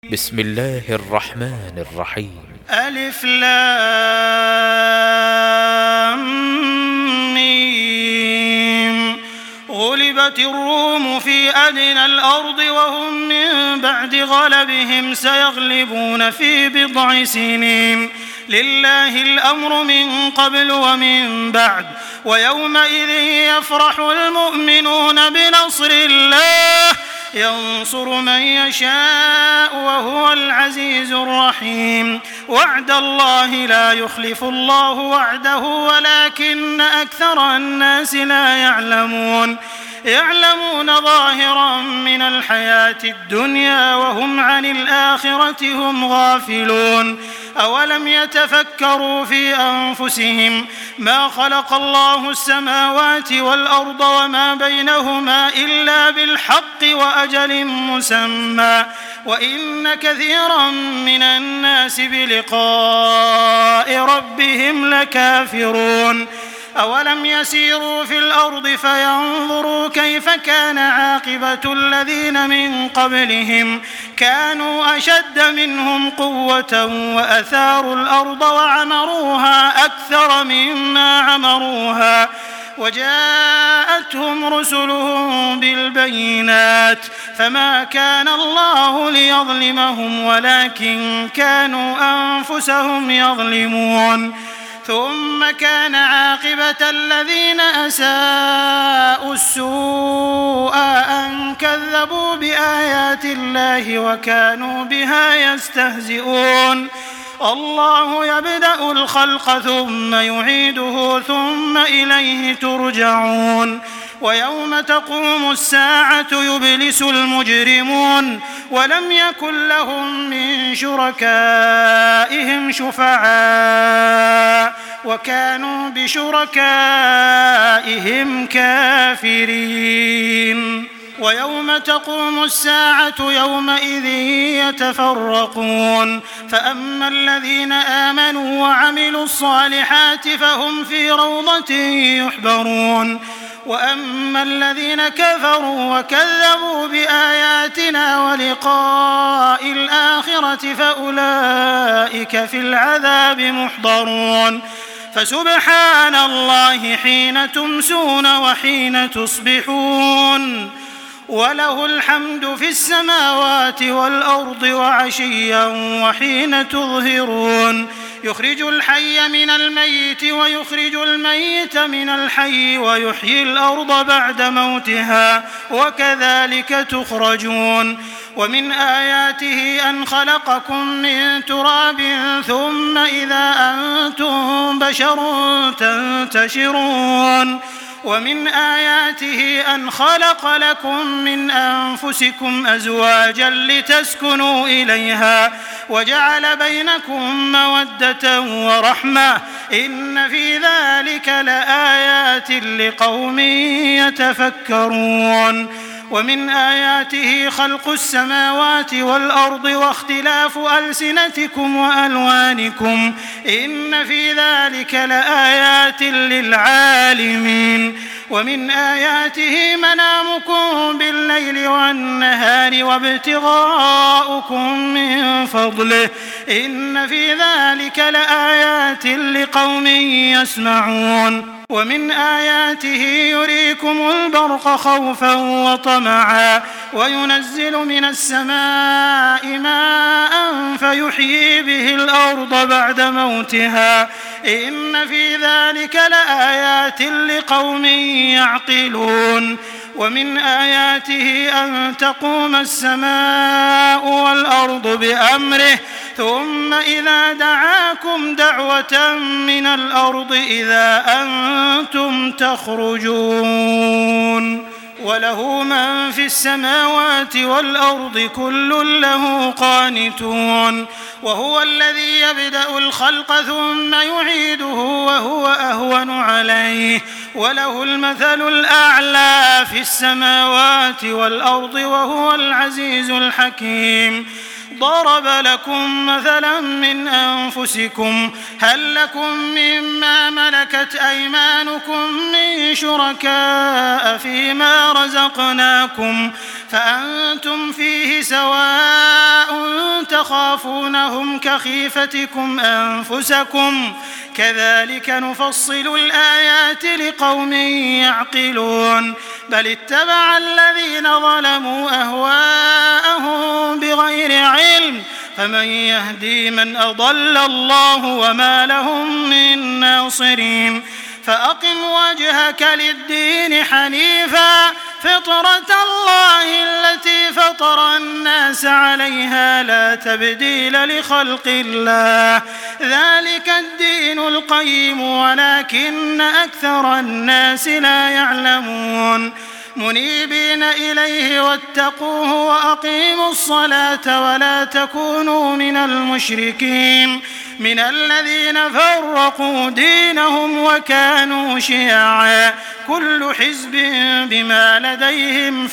بسم الله الرحمن الرحيم. ألف لام ميم. غلبت الروم في أدنى الأرض وهم من بعد غلبهم سيغلبون في بضع سنين. لله الأمر من قبل ومن بعد ويومئذ يفرح المؤمنون بنصر الله ينصر من يشاء وهو العزيز الرحيم. وعد الله لا يخلف الله وعده ولكن أكثر الناس لا يعلمون ظاهرا من الحياة الدنيا وهم عن الآخرة هم غافلون. أولم يتفكروا في أنفسهم ما خلق الله السماوات والأرض وما بينهما إلا بالحق وأجل مسمى وإن كثيرا من الناس بلقاء ربهم لكافرون. أولم يسيروا في الأرض فينظروا كيف كان عاقبة الذين من قبلهم كانوا أشد منهم قوة وأثاروا الأرض وعمروها أكثر مما عمروها وجاءتهم رسلهم بالبينات فما كان الله ليظلمهم ولكن كانوا أنفسهم يظلمون. ثم كان عاقبة الذين أساءوا السوء أن كذبوا بآيات الله وكانوا بها يستهزئون. الله يبدأ الخلق ثم يعيده ثم إليه ترجعون. ويوم تقوم الساعة يبلس المجرمون ولم يكن لهم من شركائهم شفعاء وكانوا بشركائهم كافرين. ويوم تقوم الساعة يومئذ يتفرقون فأما الذين آمنوا وعملوا الصالحات فهم في روضة يحبرون وأما الذين كفروا وكذبوا بآياتنا ولقاء الآخرة فأولئك في العذاب محضرون. فسبحان الله حين تمسون وحين تصبحون وله الحمد في السماوات والأرض وعشيا وحين تظهرون. يخرج الحي من الميت ويخرج الميت من الحي ويحيي الأرض بعد موتها وكذلك تخرجون. ومن آياته أن خلقكم من تراب ثم إذا أنتم بشر تنتشرون. ومن آياته أن خلق لكم من أنفسكم أزواجا لتسكنوا إليها وجعل بينكم مودة ورحمة إن في ذلك لآيات لقوم يتفكرون. ومن آياته خلق السماوات والأرض واختلاف ألسنتكم وألوانكم إن في ذلك لآيات للعالمين. ومن آياته منامكم بالليل والنهار وابتغاؤكم من فضله إن في ذلك لآيات لقوم يسمعون. ومن آياته يريكم البرق خوفا وطمعا وينزل من السماء ماء فيحيي به الأرض بعد موتها إن في ذلك لآيات لقوم يعقلون. ومن آياته أن تقوم السماء والأرض بأمره ثم إذا دعاكم دعوة من الأرض إذا أنتم تخرجون. وله من في السماوات والأرض كل له قانتون. وهو الذي يبدأ الخلق ثم يعيده وهو أهون عليه وله المثل الأعلى في السماوات والأرض وهو العزيز الحكيم. ضرب لكم مثلا من أنفسكم هل لكم مما ملكت أيمانكم من شركاء فيما رزقناكم فأنتم فيه سواء تخافونهم كخيفتكم أنفسكم كذلك نفصل الآيات لقوم يعقلون بل اتبع الذين ظلموا أهواءهم بغير علم فمن يهدي من أضل الله وما لهم من ناصرين فأقم وجهك للدين حنيفا فطرة الله التي فطر الناس عليها لا تبديل لخلق الله ذلك الدين القيم ولكن أكثر الناس لا يعلمون منيبين إليه واتقوه وأقيموا الصلاة ولا تكونوا من المشركين من الذين فرقوا دينهم وكانوا شيعا كل حزب بما لديهم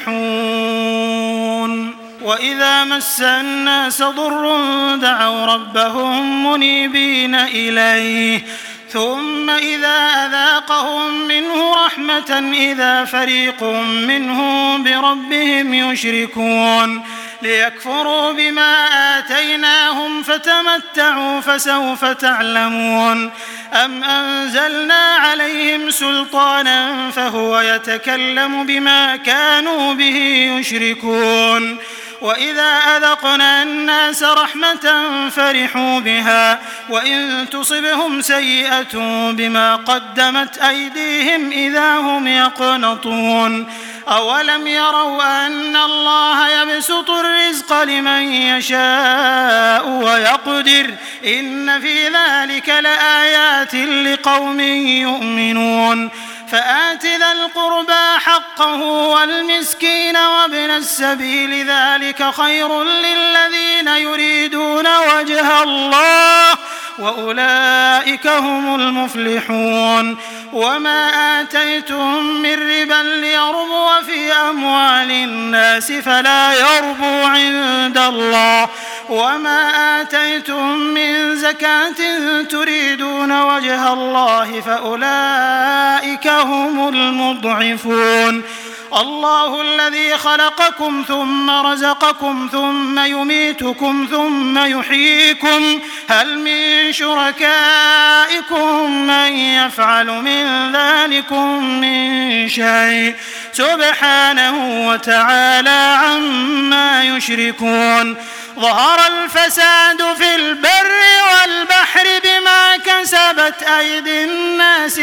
فرحون وإذا مس الناس ضر دعوا ربهم منيبين إليه ثم إذا أذاقهم منه رحمة إذا فريق منهم بربهم يشركون ليكفروا بما آتيناهم فتمتعوا فسوف تعلمون أم أنزلنا عليهم سلطانا فهو يتكلم بما كانوا به يشركون وإذا أذقنا الناس رحمة فرحوا بها وإن تصبهم سيئة بما قدمت أيديهم إذا هم يقنطون أولم يروا أن الله يبسط الرزق لمن يشاء ويقدر إن في ذلك لآيات لقوم يؤمنون فآت ذا القربى حقه والمسكين وابن السبيل ذلك خير للذين يريدون وجه الله وأولئك هم المفلحون وما آتيتم من ربا ليربو في أموال الناس فلا يربو عند الله وما آتيتم من زكاة تريدون وجه الله فأولئك هم المضعفون الله الذي خلقكم ثم رزقكم ثم يميتكم ثم يحييكم هل من شركائكم من يفعل من ذلكم من شيء سبحانه وتعالى عما يشركون ظهر الفساد في البر والبحر بما كسبت أيدي الناس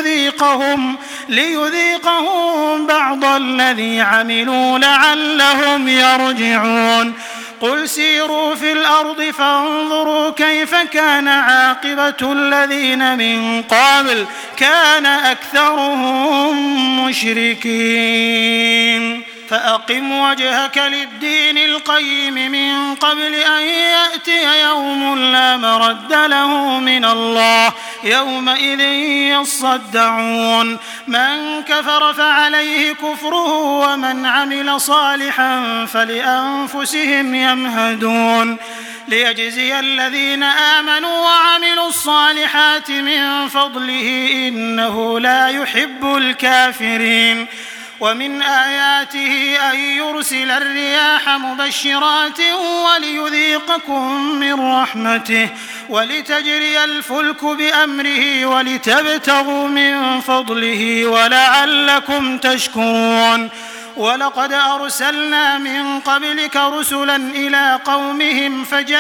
ليذيقهم بعض الذي عملوا لعلهم يرجعون قل سيروا في الأرض فانظروا كيف كان عاقبة الذين من قبل كان أكثرهم مشركين فأقم وجهك للدين القيم من قبل أن يأتي يوم لا مرد له من الله يومئذ يصدعون من كفر فعليه كفره ومن عمل صالحا فلأنفسهم يمهدون ليجزي الذين آمنوا وعملوا الصالحات من فضله إنه لا يحب الكافرين ومن آياته أن يرسل الرياح مبشرات وليذيقكم من رحمته ولتجري الفلك بأمره ولتبتغوا من فضله ولعلكم تشكرون ولقد أرسلنا من قبلك رسلا إلى قومهم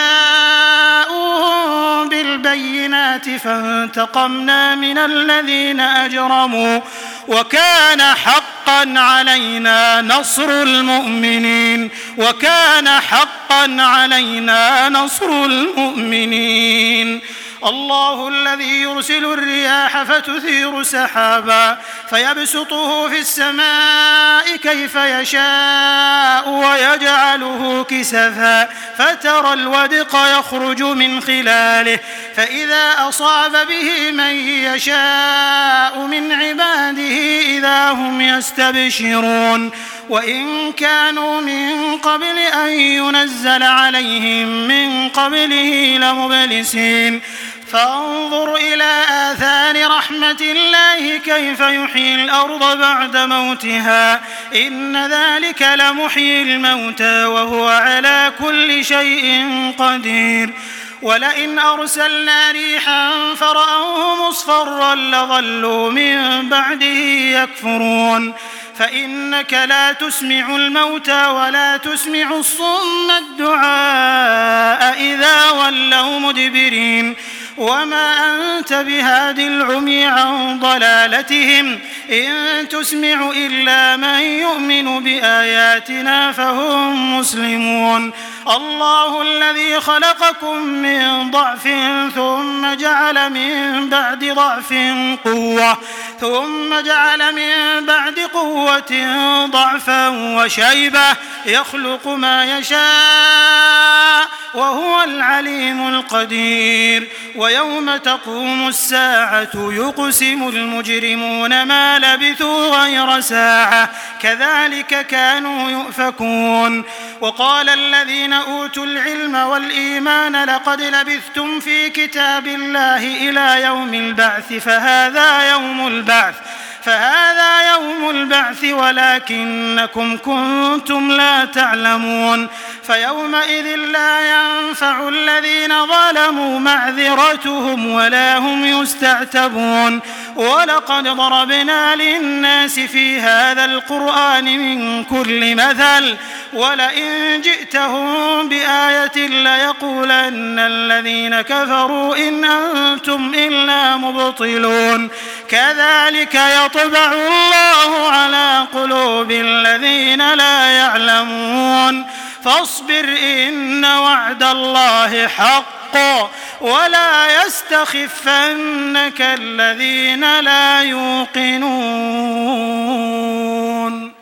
فجاءوهم بالبينات فانتقمنا من الذين أجرموا وكان حقا علينا نصر المؤمنين الله الذي يرسل الرياح فتثير سحابا فيبسطه في السماء كيف يشاء ويجعله كسفا فترى الودق يخرج من خلاله فإذا أصاب به من يشاء من عباده إذا هم يستبشرون وإن كانوا من قبل أن ينزل عليهم من قبله لمبلسين فانظر إلى آثار رحمة الله كيف يحيي الأرض بعد موتها إن ذلك لمحيي الموتى وهو على كل شيء قدير ولئن أرسلنا ريحا فرأوه مصفرا لظلوا من بعده يكفرون فإنك لا تسمع الموتى ولا تسمع الصم الدعاء إذا ولوا مدبرين وما أنت بهاد العمي عن ضلالتهم إن تسمع إلا من يؤمن بآياتنا فهم مسلمون الله الذي خلقكم من ضعف ثم جعل من بعد ضعف قوة ثم جعل من بعد قوة ضعفا وشيبة يخلق ما يشاء وهو العليم القدير ويوم تقوم الساعة يقسم المجرمون ما لبثوا غير ساعة كذلك كانوا يؤفكون وقال الذين أوتوا العلم والإيمان لقد لبثتم في كتاب الله إلى يوم البعث فهذا يوم البعث ولكنكم كنتم لا تعلمون فيومئذ لا ينفع الذين ظلموا معذرتهم ولا هم يستعتبون ولقد ضربنا للناس في هذا القرآن من كل مثل ولئن جئتهم بآية ليقولن الذين كفروا إن أنتم إلا مبطلون كذلك يطبع الله على قلوب الذين لا يعلمون فاصبر إن وعد الله حق ولا يستخفنك الذين لا يوقنون